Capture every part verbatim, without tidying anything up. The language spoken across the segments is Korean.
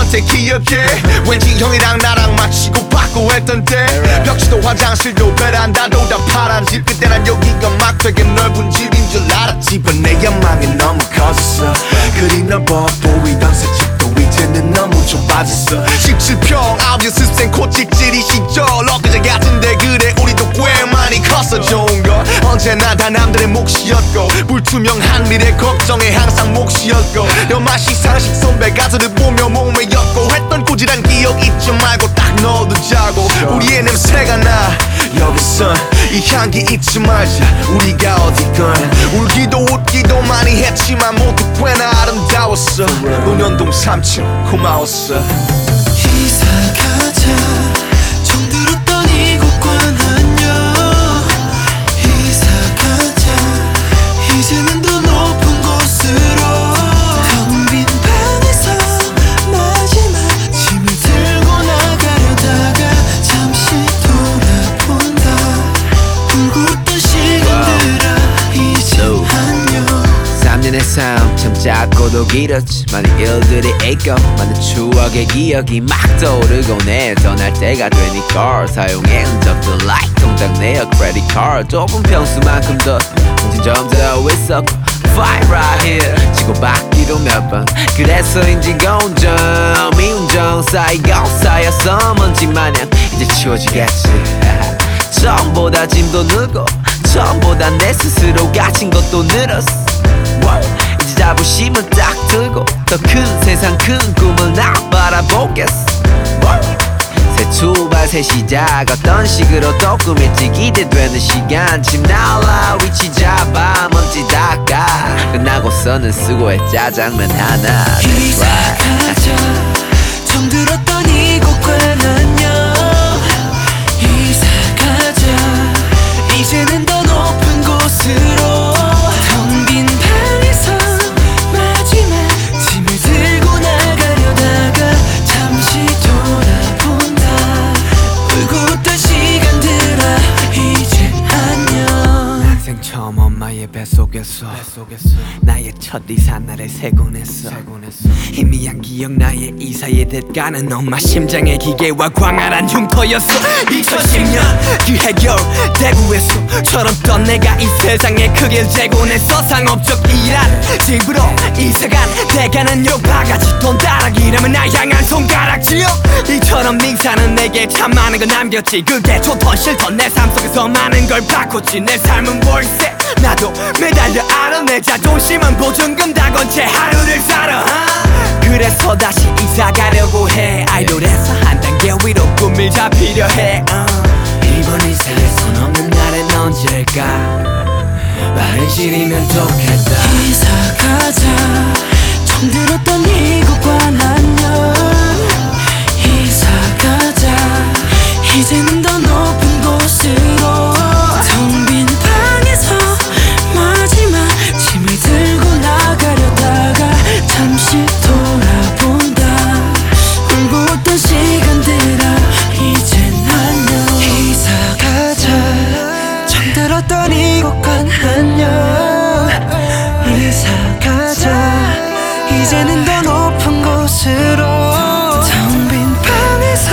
때 기억해 왠지 형이랑 나랑 마치고 받고 했던 때 벽지도 화장실도 베란다도 다 파란 집 그때 난 여기가 막 되게 넓은 집인 줄 알았지 but 내 야망이 너무 커졌어 그리 넓어 보이던 새 집도 이제는 너무 좁아졌어 십칠 평 아홉 습생 코찍질이 시절 엊그제 같은데 그래 우리도 꽤 많이 컸어 좋은 건 언제나 다 남들의 몫이었고 불투명한 미래 걱정에 항상 몫이었고 여맛이 상식 선배 가수를 보며 몸매였고 했던 꾸지란 기억 잊지 말고 딱 넣어두자고 우리의 냄새가 나 여기선 이 향기 잊지 말자 우리가 어디건 울기도 웃기도 많이 했지만 모두 꽤나 아름다웠어 논현동 삼 층 고마웠어 이사 가자 정들었던 이곳과 난요 이사 가자 이제는 더 높은 곳으로 텅 빈 방에서 마지막 짐을 들고 나가려다가 잠시 돌아본다 울고 웃던 시간들아 이제 안녕 삼 년의 삶 참 짧고도 길었지 많은 일들이 있고 많은 추억의 기억이 막 떠오르곤 해 떠날 때가 되니까 사용한 적도 like 통장 내역 credit card 좁은 평수만큼 더 정신 좀 더 있었고 fight right here 치고받기도 몇 번 그래서인지 운전 미운정 쌓이고 쌓여서 먼지 마냥 이제 치워지겠지 처음보다 짐도 늘고 처음보다 내 스스로 갇힌 것도 늘었어 이제 자부심은 딱 들고 더 큰 세상 큰 꿈을 나 바라보겠어 새 출발 새 시작 어떤 식으로 또 꾸밀지 기대되는 시간 집 나와 위치 잡아 먼지 닦아 끝나고서는 수고해 짜장면 하나 이사 가자 정들었던 이곳과 난요 이사 가자 이제는 더 높은 곳으로 텅 빈 방에서 마지막 짐을 들고 나가려다가 잠시 돌아본다 울고 웃던 시간들아 이제 안녕 난생 처음 엄마의 뱃속에서 나의 첫 이사 날을 세곤 했어 희미한 기억 나의 이사의 대가는 엄마 심장의 기계와 광활한 흉터였어 이천십 년 그 해결 대구에서 철없던 내가 이 세상에 크길 재곤했어 상업적 일한 집으로 이사간 대가는 욕바가지 돈 따라기라면 날 향한 손가락질요 이처럼 닝사는 내게 참 많은 걸 남겼지 그게 좋던 싫던 내 삶 속에서 많은 걸 바꿨지 내 삶은 월세 나도 매달려 알아 내 자존심은 보증금 다 건 채 하루를 살아 그래서 다시 이사 가려고 해 아이돌에서 한 단계 위로 꿈을 잡히려 해 uh. 이번 이사에 손 없는 날엔 언제일까 빠른 시일이면 좋겠다 이사 가자 정들었던 이곳과 난요 이사 가자 이제는 더 높은 곳으로 텅 빈 방에서 마지막 짐을 들고 나가려다가 잠시 돌아본다 울고 웃던 시간들아 이젠 안녕 이사 가자 정들었던 이곳과 안녕 이사 가자 이제는 더 높은 곳으로 텅 빈 방에서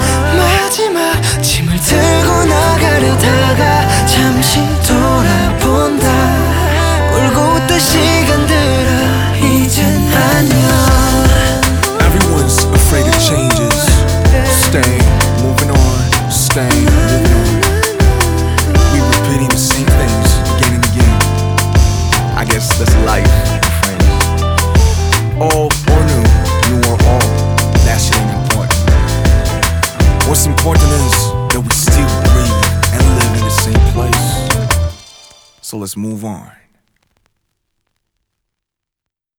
마지막 짐을 들고 나가려다가 잠시 돌아본다 울고 웃던 시간들아 이젠 안녕 Everyone's afraid of changes. Stay, moving on, stay, moving on. We repeating the same things again and again. I guess that's life, friends. Old or new, new or old, that shit ain't important. What's important is that we still breathe and live in the same place. So let's move on.